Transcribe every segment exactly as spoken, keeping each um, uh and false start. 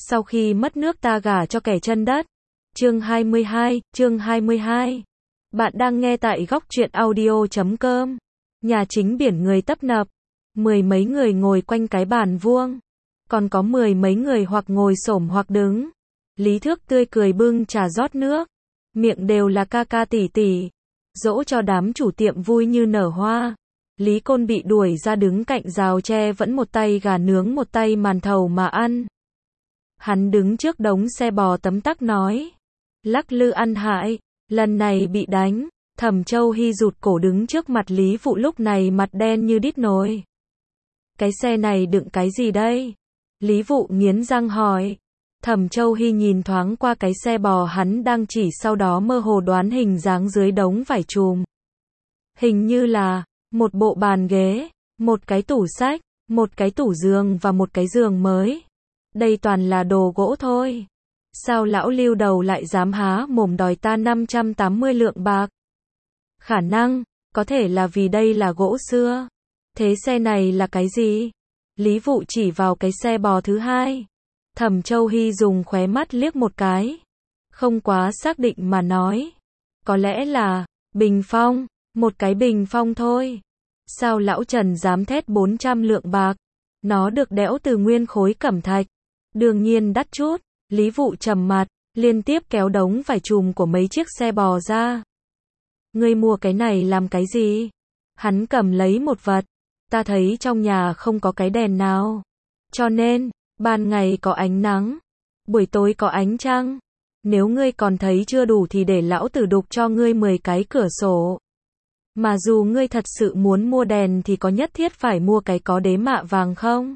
Sau khi mất nước ta gả cho kẻ chân đất. Chương hai mươi hai, chương hai mươi hai. Bạn đang nghe tại góc truyện audio chấm com. Nhà chính biển người tấp nập. Mười mấy người ngồi quanh cái bàn vuông. Còn có mười mấy người hoặc ngồi xổm hoặc đứng. Lý Thước tươi cười bưng trà rót nước. Miệng đều là ca ca tỉ tỉ. Dỗ cho đám chủ tiệm vui như nở hoa. Lý Côn bị đuổi ra đứng cạnh rào tre vẫn một tay gà nướng một tay màn thầu mà ăn. Hắn đứng trước đống xe bò tấm tắc nói. Lắc lư ăn hại, lần này bị đánh. Thẩm Châu Hy rụt cổ đứng trước mặt Lý Phụ lúc này mặt đen như đít nồi. Cái xe này đựng cái gì đây? Lý Phụ nghiến răng hỏi. Thẩm Châu Hy nhìn thoáng qua cái xe bò hắn đang chỉ sau đó mơ hồ đoán hình dáng dưới đống vải chùm. Hình như là một bộ bàn ghế, một cái tủ sách, một cái tủ giường và một cái giường mới. Đây toàn là đồ gỗ thôi. Sao lão Lưu đầu lại dám há mồm đòi ta năm trăm tám mươi lượng bạc? Khả năng, có thể là vì đây là gỗ xưa. Thế xe này là cái gì? Lý Vụ chỉ vào cái xe bò thứ hai. Thẩm Châu Hy dùng khóe mắt liếc một cái. Không quá xác định mà nói. Có lẽ là bình phong, một cái bình phong thôi. Sao lão Trần dám thét bốn trăm lượng bạc? Nó được đẽo từ nguyên khối cẩm thạch. Đương nhiên đắt chút. Lý Vụ trầm mặt, liên tiếp kéo đống vải chùm của mấy chiếc xe bò ra. Ngươi mua cái này làm cái gì? Hắn cầm lấy một vật. Ta thấy trong nhà không có cái đèn nào. Cho nên, ban ngày có ánh nắng, buổi tối có ánh trăng. Nếu ngươi còn thấy chưa đủ thì để lão tử đục cho ngươi mười cái cửa sổ. Mà dù ngươi thật sự muốn mua đèn thì có nhất thiết phải mua cái có đế mạ vàng không?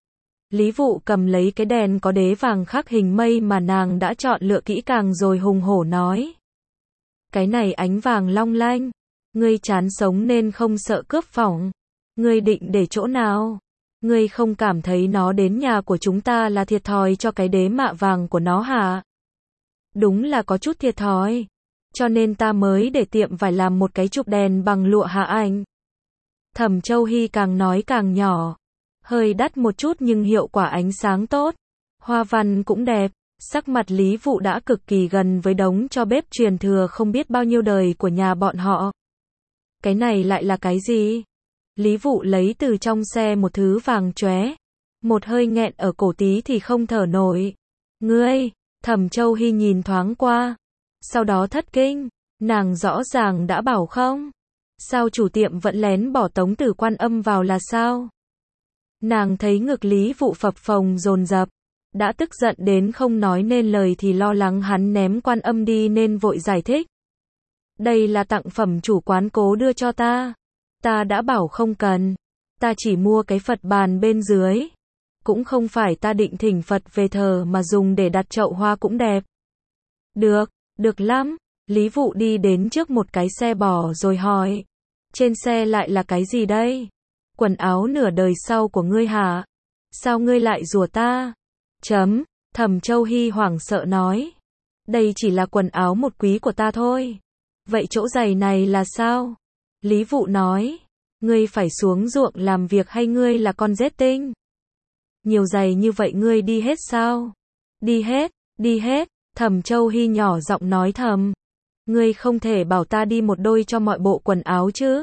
Lý Vụ cầm lấy cái đèn có đế vàng khắc hình mây mà nàng đã chọn lựa kỹ càng rồi hùng hổ nói. Cái này ánh vàng long lanh. Ngươi chán sống nên không sợ cướp phỏng. Ngươi định để chỗ nào? Ngươi không cảm thấy nó đến nhà của chúng ta là thiệt thòi cho cái đế mạ vàng của nó hả? Đúng là có chút thiệt thòi. Cho nên ta mới để tiệm vải làm một cái trục đèn bằng lụa hạ ảnh. Thẩm Châu Hy càng nói càng nhỏ. Hơi đắt một chút nhưng hiệu quả ánh sáng tốt. Hoa văn cũng đẹp. Sắc mặt Lý Vụ đã cực kỳ gần với đống cho bếp truyền thừa không biết bao nhiêu đời của nhà bọn họ. Cái này lại là cái gì? Lý Vụ lấy từ trong xe một thứ vàng chóe. Một hơi nghẹn ở cổ tí thì không thở nổi. Ngươi, Thẩm Châu Hy nhìn thoáng qua. Sau đó thất kinh. Nàng rõ ràng đã bảo không. Sao chủ tiệm vẫn lén bỏ tống tử Quan Âm vào là sao? Nàng thấy ngực Lý Vụ phập phồng dồn dập. Đã tức giận đến không nói nên lời thì lo lắng hắn ném Quan Âm đi nên vội giải thích. Đây là tặng phẩm chủ quán cố đưa cho ta. Ta đã bảo không cần. Ta chỉ mua cái Phật bàn bên dưới. Cũng không phải ta định thỉnh Phật về thờ mà dùng để đặt chậu hoa cũng đẹp. Được, được lắm. Lý Vụ đi đến trước một cái xe bò rồi hỏi. Trên xe lại là cái gì đây? Quần áo nửa đời sau của ngươi hả? Sao ngươi lại rủa ta? Chấm, Thẩm Châu Hy hoảng sợ nói. Đây chỉ là quần áo một quý của ta thôi. Vậy chỗ giày này là sao? Lý Vụ nói. Ngươi phải xuống ruộng làm việc hay ngươi là con rết tinh? Nhiều giày như vậy ngươi đi hết sao? Đi hết, đi hết. Thẩm Châu Hy nhỏ giọng nói thầm. Ngươi không thể bảo ta đi một đôi cho mọi bộ quần áo chứ?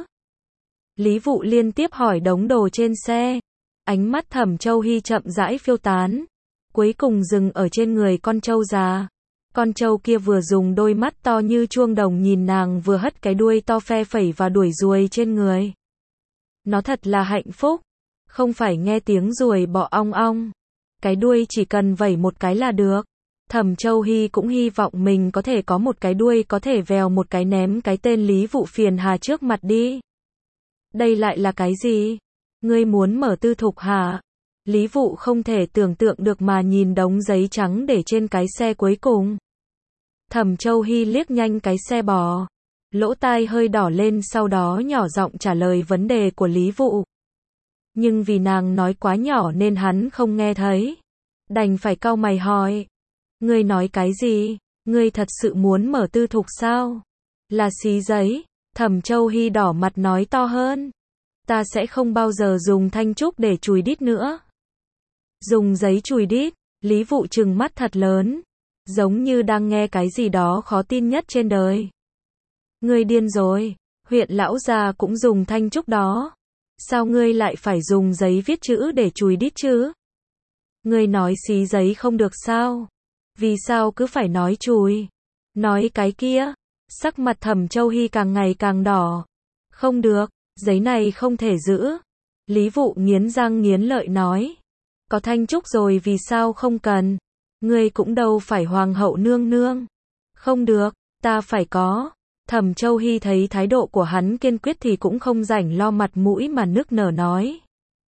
Lý Vụ liên tiếp hỏi đống đồ trên xe. Ánh mắt Thẩm Châu Hy chậm rãi phiêu tán. Cuối cùng dừng ở trên người con trâu già. Con trâu kia vừa dùng đôi mắt to như chuông đồng nhìn nàng vừa hất cái đuôi to phe phẩy và đuổi ruồi trên người. Nó thật là hạnh phúc. Không phải nghe tiếng ruồi bọ ong ong. Cái đuôi chỉ cần vẩy một cái là được. Thẩm Châu Hy cũng hy vọng mình có thể có một cái đuôi có thể vèo một cái ném cái tên Lý Vụ phiền hà trước mặt đi. Đây lại là cái gì? Ngươi muốn mở tư thục hả? Lý Vụ không thể tưởng tượng được mà nhìn đống giấy trắng để trên cái xe cuối cùng. Thẩm Châu Hy liếc nhanh cái xe bò. Lỗ tai hơi đỏ lên sau đó nhỏ giọng trả lời vấn đề của Lý Vụ. Nhưng vì nàng nói quá nhỏ nên hắn không nghe thấy. Đành phải cau mày hỏi. Ngươi nói cái gì? Ngươi thật sự muốn mở tư thục sao? Là xí giấy. Thẩm Châu Hy đỏ mặt nói to hơn. Ta sẽ không bao giờ dùng thanh trúc để chùi đít nữa. Dùng giấy chùi đít. Lý Vụ trừng mắt thật lớn, giống như đang nghe cái gì đó khó tin nhất trên đời. Ngươi điên rồi, huyện lão gia cũng dùng thanh trúc đó. Sao ngươi lại phải dùng giấy viết chữ để chùi đít chứ? Ngươi nói xí giấy không được sao? Vì sao cứ phải nói chùi? Nói cái kia. Sắc mặt Thẩm Châu Hy càng ngày càng đỏ. Không được, giấy này không thể giữ. Lý Vụ nghiến răng nghiến lợi nói. Có thanh trúc rồi vì sao không cần? Ngươi cũng đâu phải hoàng hậu nương nương. Không được, ta phải có. Thẩm Châu Hy thấy thái độ của hắn kiên quyết thì cũng không rảnh lo mặt mũi mà nức nở nói.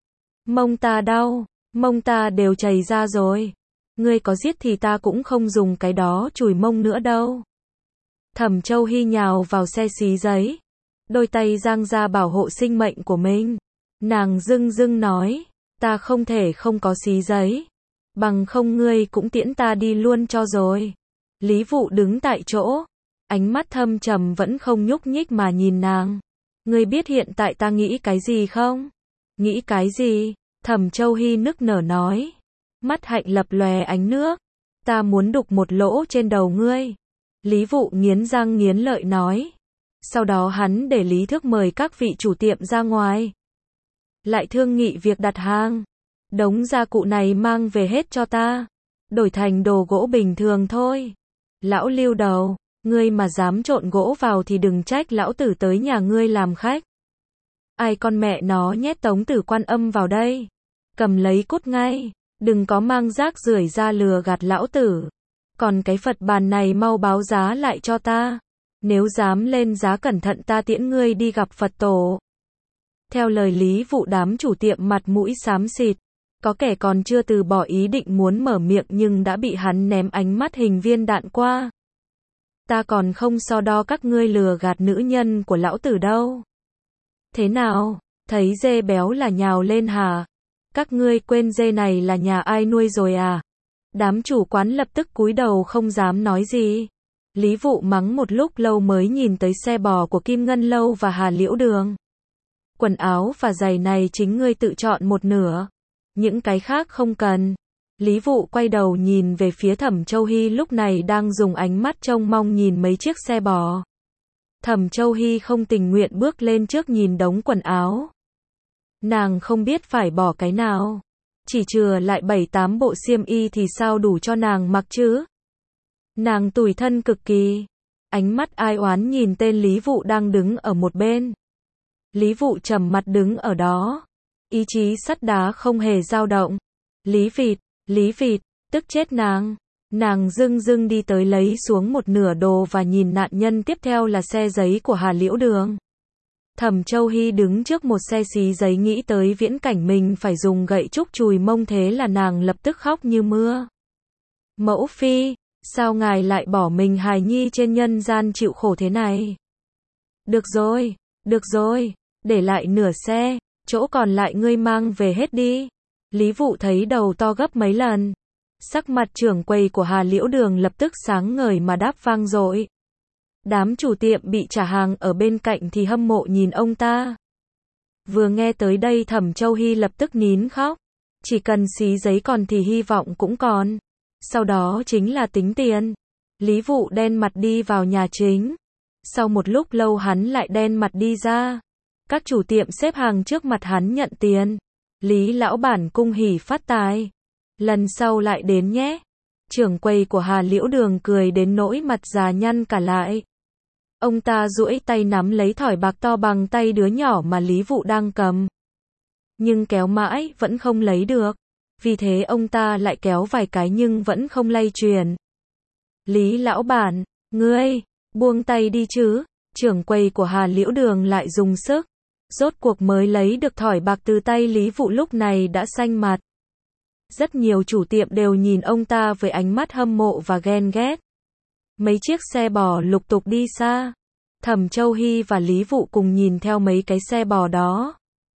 Mông ta đau, mông ta đều chảy ra rồi. Ngươi có giết thì ta cũng không dùng cái đó chùi mông nữa đâu. Thẩm Châu Hy nhào vào xe xí giấy, đôi tay giang ra bảo hộ sinh mệnh của mình. Nàng dưng dưng nói, ta không thể không có xí giấy, bằng không ngươi cũng tiễn ta đi luôn cho rồi. Lý Vụ đứng tại chỗ, ánh mắt thâm trầm vẫn không nhúc nhích mà nhìn nàng. Ngươi biết hiện tại ta nghĩ cái gì không? Nghĩ cái gì? Thẩm Châu Hy nức nở nói. Mắt hạnh lập lòe ánh nước. Ta muốn đục một lỗ trên đầu ngươi. Lý Vụ nghiến răng nghiến lợi nói. Sau đó hắn để Lý Thước mời các vị chủ tiệm ra ngoài. Lại thương nghị việc đặt hàng. Đống gia cụ này mang về hết cho ta. Đổi thành đồ gỗ bình thường thôi. Lão Lưu đầu, ngươi mà dám trộn gỗ vào thì đừng trách lão tử tới nhà ngươi làm khách. Ai con mẹ nó nhét Tống Tử Quan Âm vào đây. Cầm lấy cút ngay. Đừng có mang rác rưởi ra lừa gạt lão tử. Còn cái Phật bàn này mau báo giá lại cho ta. Nếu dám lên giá cẩn thận ta tiễn ngươi đi gặp Phật tổ. Theo lời Lý Vụ đám chủ tiệm mặt mũi xám xịt. Có kẻ còn chưa từ bỏ ý định muốn mở miệng nhưng đã bị hắn ném ánh mắt hình viên đạn qua. Ta còn không so đo các ngươi lừa gạt nữ nhân của lão tử đâu. Thế nào, thấy dê béo là nhào lên hả? Các ngươi quên dê này là nhà ai nuôi rồi à? Đám chủ quán lập tức cúi đầu không dám nói gì. Lý Vụ mắng một lúc lâu mới nhìn tới xe bò của Kim Ngân Lâu và Hà Liễu Đường. Quần áo và giày này chính ngươi tự chọn một nửa. Những cái khác không cần. Lý Vụ quay đầu nhìn về phía Thẩm Châu Hy lúc này đang dùng ánh mắt trông mong nhìn mấy chiếc xe bò. Thẩm Châu Hy không tình nguyện bước lên trước nhìn đống quần áo. Nàng không biết phải bỏ cái nào. Chỉ chừa lại bảy tám bộ xiêm y thì sao đủ cho nàng mặc chứ? Nàng tủi thân cực kỳ. Ánh mắt ai oán nhìn tên Lý Vụ đang đứng ở một bên. Lý Vụ trầm mặt đứng ở đó. Ý chí sắt đá không hề dao động. Lý Vịt, Lý Vịt, tức chết nàng. Nàng dưng dưng đi tới lấy xuống một nửa đồ và nhìn nạn nhân tiếp theo là xe giấy của Hà Liễu Đường. Thẩm Châu Hy đứng trước một xe xí giấy nghĩ tới viễn cảnh mình phải dùng gậy trúc chùi mông thế là nàng lập tức khóc như mưa. Mẫu phi, sao ngài lại bỏ mình hài nhi trên nhân gian chịu khổ thế này? Được rồi, được rồi, để lại nửa xe, chỗ còn lại ngươi mang về hết đi. Lý Vụ thấy đầu to gấp mấy lần. Sắc mặt trưởng quầy của Hà Liễu Đường lập tức sáng ngời mà đáp vang dội. Đám chủ tiệm bị trả hàng ở bên cạnh thì hâm mộ nhìn ông ta. Vừa nghe tới đây Thẩm Châu Hy lập tức nín khóc. Chỉ cần xí giấy còn thì hy vọng cũng còn. Sau đó chính là tính tiền. Lý Vụ đen mặt đi vào nhà chính. Sau một lúc lâu hắn lại đen mặt đi ra. Các chủ tiệm xếp hàng trước mặt hắn nhận tiền. Lý lão bản cung hỉ phát tài. Lần sau lại đến nhé. Trưởng quầy của Hà Liễu Đường cười đến nỗi mặt già nhăn cả lại. Ông ta duỗi tay nắm lấy thỏi bạc to bằng tay đứa nhỏ mà Lý Vụ đang cầm. Nhưng kéo mãi vẫn không lấy được. Vì thế ông ta lại kéo vài cái nhưng vẫn không lay chuyển. Lý lão bản, ngươi, buông tay đi chứ. Trưởng quầy của Hà Liễu Đường lại dùng sức. Rốt cuộc mới lấy được thỏi bạc từ tay Lý Vụ lúc này đã xanh mặt. Rất nhiều chủ tiệm đều nhìn ông ta với ánh mắt hâm mộ và ghen ghét. Mấy chiếc xe bò lục tục đi xa. Thẩm Châu Hy và Lý Vụ cùng nhìn theo mấy cái xe bò đó.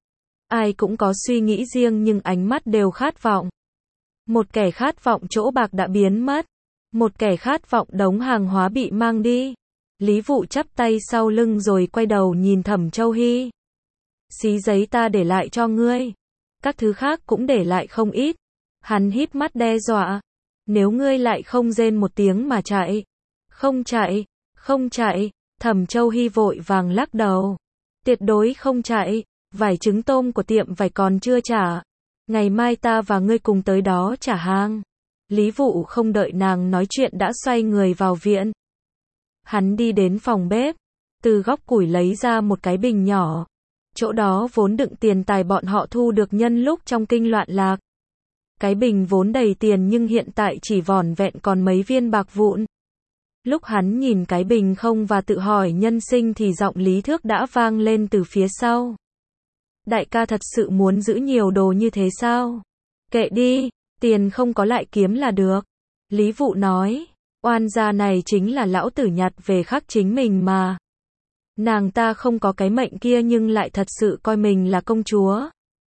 Ai cũng có suy nghĩ riêng nhưng ánh mắt đều khát vọng. Một kẻ khát vọng chỗ bạc đã biến mất. Một kẻ khát vọng đống hàng hóa bị mang đi. Lý Vụ chắp tay sau lưng rồi quay đầu nhìn Thẩm Châu Hy. Xí giấy ta để lại cho ngươi. Các thứ khác cũng để lại không ít. Hắn híp mắt đe dọa. Nếu ngươi lại không rên một tiếng mà chạy. Không chạy, không chạy, Thẩm Châu Hy vội vàng lắc đầu. Tuyệt đối không chạy, vải trứng tôm của tiệm vải còn chưa trả. Ngày mai ta và ngươi cùng tới đó trả hàng. Lý Vụ không đợi nàng nói chuyện đã xoay người vào viện. Hắn đi đến phòng bếp, từ góc củi lấy ra một cái bình nhỏ. Chỗ đó vốn đựng tiền tài bọn họ thu được nhân lúc trong kinh loạn lạc. Cái bình vốn đầy tiền nhưng hiện tại chỉ vỏn vẹn còn mấy viên bạc vụn. Lúc hắn nhìn cái bình không và tự hỏi nhân sinh thì giọng Lý Thước đã vang lên từ phía sau. Đại ca thật sự muốn giữ nhiều đồ như thế sao? Kệ đi, tiền không có lại kiếm là được. Lý Vụ nói, oan gia này chính là lão tử nhặt về khắc chính mình mà. Nàng ta không có cái mệnh kia nhưng lại thật sự coi mình là công chúa.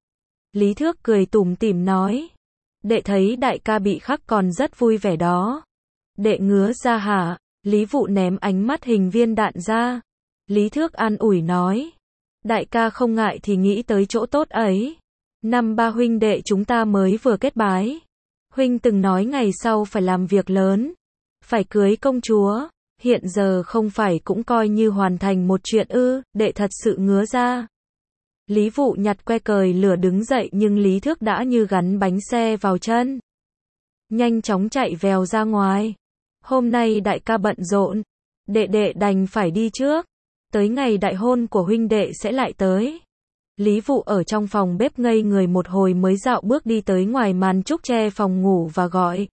Lý Thước cười tủm tỉm nói, đệ thấy đại ca bị khắc còn rất vui vẻ đó. Đệ ngứa ra hả? Lý Vụ ném ánh mắt hình viên đạn ra. Lý Thước an ủi nói, đại ca không ngại thì nghĩ tới chỗ tốt ấy. Năm ba huynh đệ chúng ta mới vừa kết bái. Huynh từng nói ngày sau phải làm việc lớn, phải cưới công chúa. Hiện giờ không phải cũng coi như hoàn thành một chuyện ư? Đệ thật sự ngứa ra. Lý Vụ nhặt que cời lửa đứng dậy nhưng Lý Thước đã như gắn bánh xe vào chân. Nhanh chóng chạy vèo ra ngoài. Hôm nay đại ca bận rộn, đệ đệ đành phải đi trước. Tới ngày đại hôn của huynh đệ sẽ lại tới. Lý Vụ ở trong phòng bếp ngây người một hồi mới dạo bước đi tới ngoài màn trúc che phòng ngủ và gọi.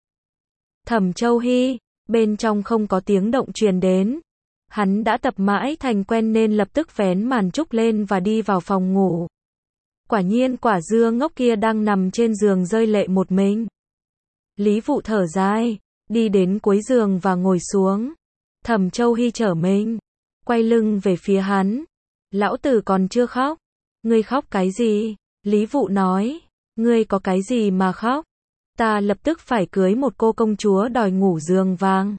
Thẩm Châu Hy, bên trong không có tiếng động truyền đến. Hắn đã tập mãi thành quen nên lập tức vén màn trúc lên và đi vào phòng ngủ. Quả nhiên quả dưa ngốc kia đang nằm trên giường rơi lệ một mình. Lý Vụ thở dài, đi đến cuối giường và ngồi xuống. Thẩm Châu Hy trở mình, quay lưng về phía hắn. Lão tử còn chưa khóc. Ngươi khóc cái gì? Lý Vụ nói, ngươi có cái gì mà khóc? Ta lập tức phải cưới một cô công chúa đòi ngủ giường vàng.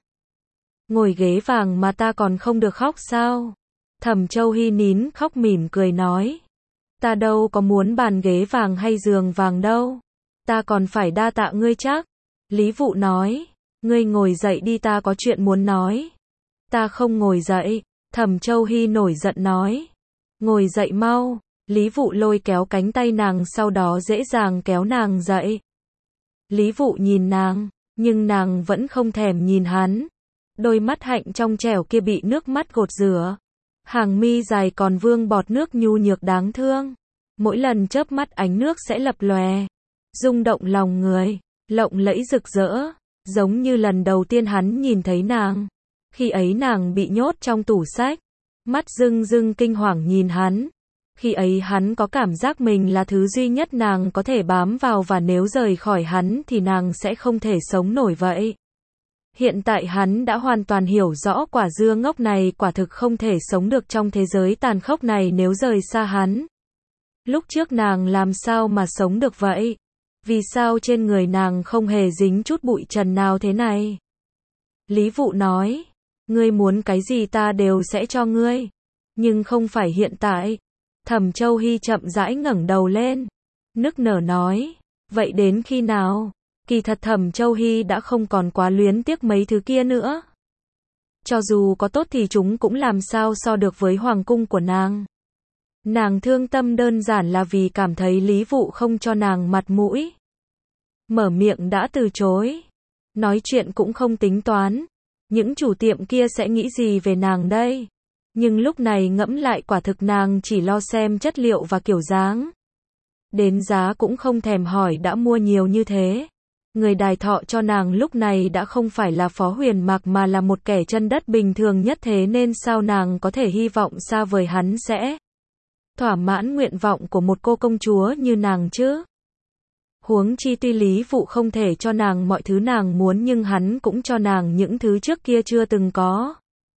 Ngồi ghế vàng mà ta còn không được khóc sao? Thẩm Châu Hy nín khóc mỉm cười nói, ta đâu có muốn bàn ghế vàng hay giường vàng đâu. Ta còn phải đa tạ ngươi chắc. Lý Vụ nói, ngươi ngồi dậy đi, ta có chuyện muốn nói. Ta không ngồi dậy. Thẩm Châu Hy nổi giận nói, ngồi dậy mau. Lý Vụ lôi kéo cánh tay nàng sau đó dễ dàng kéo nàng dậy. Lý Vụ nhìn nàng, nhưng nàng vẫn không thèm nhìn hắn. Đôi mắt hạnh trong trẻo kia bị nước mắt gột rửa. Hàng mi dài còn vương bọt nước nhu nhược đáng thương. Mỗi lần chớp mắt ánh nước sẽ lập lòe, rung động lòng người, lộng lẫy rực rỡ, giống như lần đầu tiên hắn nhìn thấy nàng. Khi ấy nàng bị nhốt trong tủ sách, mắt rưng rưng kinh hoàng nhìn hắn. Khi ấy hắn có cảm giác mình là thứ duy nhất nàng có thể bám vào và nếu rời khỏi hắn thì nàng sẽ không thể sống nổi vậy. Hiện tại hắn đã hoàn toàn hiểu rõ quả dưa ngốc này quả thực không thể sống được trong thế giới tàn khốc này nếu rời xa hắn. Lúc trước nàng làm sao mà sống được vậy? Vì sao trên người nàng không hề dính chút bụi trần nào thế này? Lý Vụ nói, ngươi muốn cái gì ta đều sẽ cho ngươi, nhưng không phải hiện tại. Thẩm Châu Hy chậm rãi ngẩng đầu lên, nức nở nói, vậy đến khi nào? Kỳ thật Thẩm Châu Hy đã không còn quá luyến tiếc mấy thứ kia nữa. Cho dù có tốt thì chúng cũng làm sao so được với hoàng cung của nàng. Nàng thương tâm đơn giản là vì cảm thấy Lý Vụ không cho nàng mặt mũi. Mở miệng đã từ chối. Nói chuyện cũng không tính toán. Những chủ tiệm kia sẽ nghĩ gì về nàng đây? Nhưng lúc này ngẫm lại quả thực nàng chỉ lo xem chất liệu và kiểu dáng. Đến giá cũng không thèm hỏi đã mua nhiều như thế. Người đài thọ cho nàng lúc này đã không phải là Phó Huyền Mạc mà là một kẻ chân đất bình thường nhất, thế nên sao nàng có thể hy vọng xa vời hắn sẽ thỏa mãn nguyện vọng của một cô công chúa như nàng chứ? Huống chi tuy Lý Vụ không thể cho nàng mọi thứ nàng muốn nhưng hắn cũng cho nàng những thứ trước kia chưa từng có.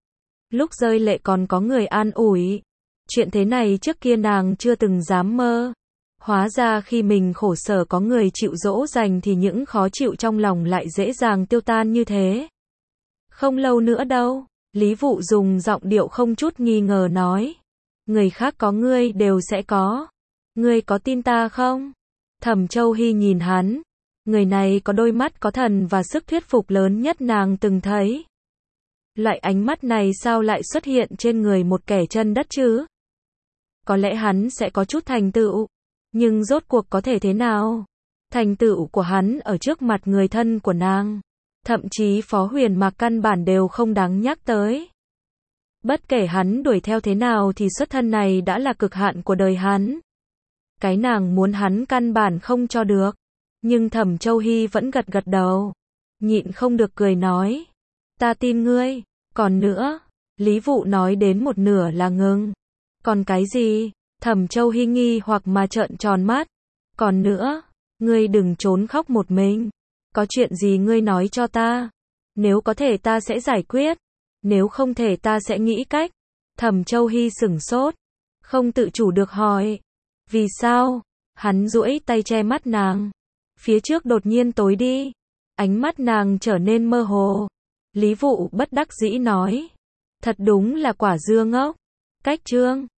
Lúc rơi lệ còn có người an ủi. Chuyện thế này trước kia nàng chưa từng dám mơ. Hóa ra khi mình khổ sở có người chịu dỗ dành thì những khó chịu trong lòng lại dễ dàng tiêu tan như thế. Không lâu nữa đâu, Lý Vụ dùng giọng điệu không chút nghi ngờ nói. Người khác có ngươi đều sẽ có. Ngươi có tin ta không? Thẩm Châu Hy nhìn hắn. Người này có đôi mắt có thần và sức thuyết phục lớn nhất nàng từng thấy. Loại ánh mắt này sao lại xuất hiện trên người một kẻ chân đất chứ? Có lẽ hắn sẽ có chút thành tựu, nhưng rốt cuộc có thể thế nào? Thành tựu của hắn ở trước mặt người thân của nàng, thậm chí Phó Huyền Mạc căn bản đều không đáng nhắc tới. Bất kể hắn đuổi theo thế nào thì xuất thân này đã là cực hạn của đời hắn. Cái nàng muốn hắn căn bản không cho được. Nhưng Thẩm Châu Hy vẫn gật gật đầu, nhịn không được cười nói, ta tin ngươi. Còn nữa, Lý Vụ nói đến một nửa là ngừng. Còn cái gì? Thẩm Châu Hy nghi hoặc mà trợn tròn mắt. Còn nữa, ngươi đừng trốn khóc một mình. Có chuyện gì ngươi nói cho ta. Nếu có thể ta sẽ giải quyết. Nếu không thể ta sẽ nghĩ cách. Thẩm Châu Hy sửng sốt, không tự chủ được hỏi. Vì sao? Hắn duỗi tay che mắt nàng. Phía trước đột nhiên tối đi. Ánh mắt nàng trở nên mơ hồ. Lý Vụ bất đắc dĩ nói. Thật đúng là quả dưa ngốc. Cách chương